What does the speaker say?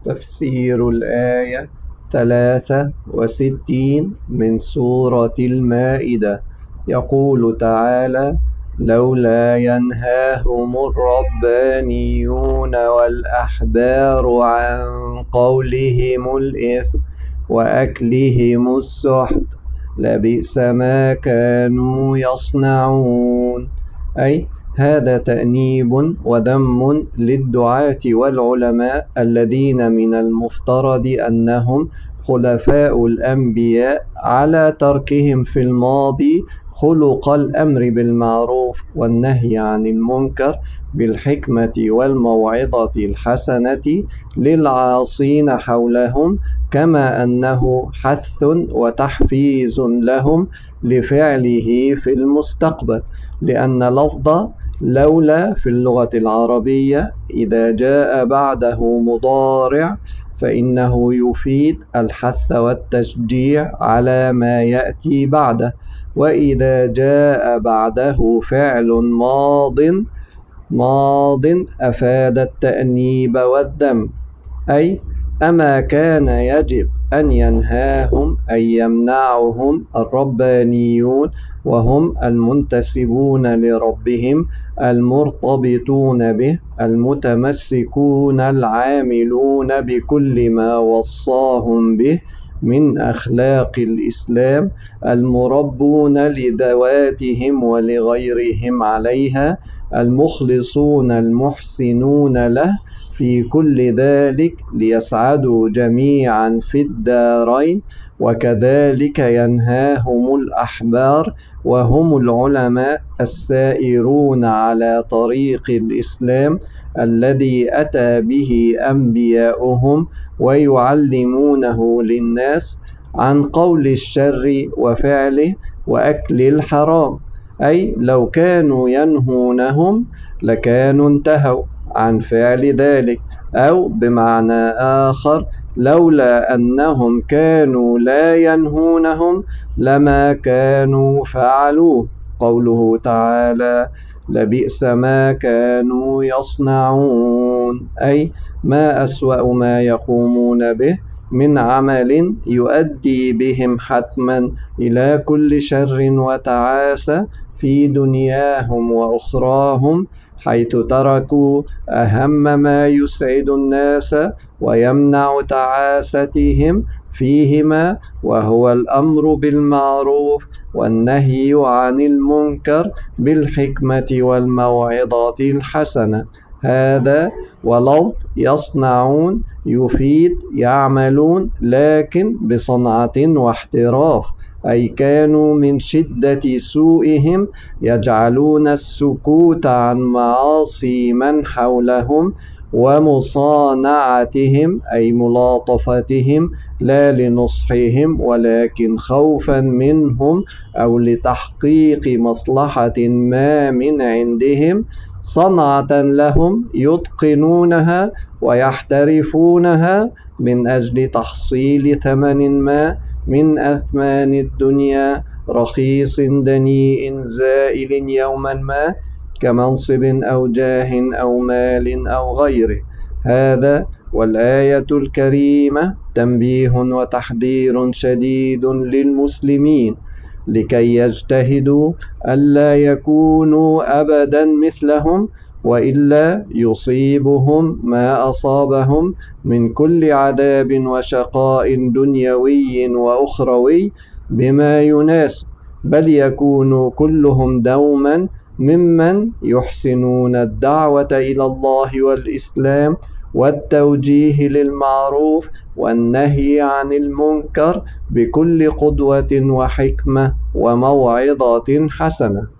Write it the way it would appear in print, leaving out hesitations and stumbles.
تفسير الآية 63 من سورة المائدة. يقول تعالى: لولا ينهاهم الربانيون والأحبار عن قولهم الإثم وأكلهم السحت لبئس ما كانوا يصنعون. أي هذا تأنيب وذم للدعاة والعلماء الذين من المفترض أنهم خلفاء الأنبياء على تركهم في الماضي خلق الأمر بالمعروف والنهي عن المنكر بالحكمة والموعظة الحسنة للعاصين حولهم، كما أنه حث وتحفيز لهم لفعله في المستقبل، لأن لفظ لولا في اللغة العربية إذا جاء بعده مضارع فإنه يفيد الحث والتشجيع على ما يأتي بعده، وإذا جاء بعده فعل ماض أفاد التأنيب والذم. أي أما كان يجب أن ينهاهم أي يمنعهم الربانيون وهم المنتسبون لربهم المرتبطون به المتمسكون العاملون بكل ما وصاهم به من أخلاق الإسلام المربون لذواتهم ولغيرهم عليها المخلصون المحسنون له في كل ذلك ليسعدوا جميعا في الدارين. وكذلك ينهاهم الأحبار وهم العلماء السائرون على طريق الإسلام الذي أتى به أنبياؤهم ويعلمونه للناس عن قول الشر وفعله وأكل الحرام. أي لو كانوا ينهونهم لكانوا انتهوا عن فعل ذلك، أو بمعنى آخر لولا أنهم كانوا لا ينهونهم لما كانوا فعلوه. قوله تعالى: لبئس ما كانوا يصنعون، أي ما أسوأ ما يقومون به من عمل يؤدي بهم حتما إلى كل شر وتعاسة في دنياهم وأخراهم، حيث تركوا أهم ما يسعد الناس ويمنع تعاستهم فيهما، وهو الأمر بالمعروف والنهي عن المنكر بالحكمة والموعظة الحسنة. هذا ولفظ يصنعون يفيد يعملون، لكن بصنعة واحتراف، أي كانوا من شدة سوءهم يجعلون السكوت عن معاصي من حولهم ومصانعتهم أي ملاطفتهم لا لنصحهم ولكن خوفا منهم أو لتحقيق مصلحة ما من عندهم، صنعة لهم يتقنونها ويحترفونها من أجل تحصيل ثمن ما من أثمان الدنيا رخيص دنيء زائل يوما ما، كمنصب أو جاه أو مال أو غيره. هذا والآية الكريمة تنبيه وتحذير شديد للمسلمين لكي يجتهدوا ألا يكونوا أبدا مثلهم، وإلا يصيبهم ما أصابهم من كل عذاب وشقاء دنيوي وأخروي بما يناسب، بل يكونوا كلهم دوما ممن يحسنون الدعوة إلى الله والإسلام والتوجيه للمعروف والنهي عن المنكر بكل قدوة وحكمة وموعظة حسنة.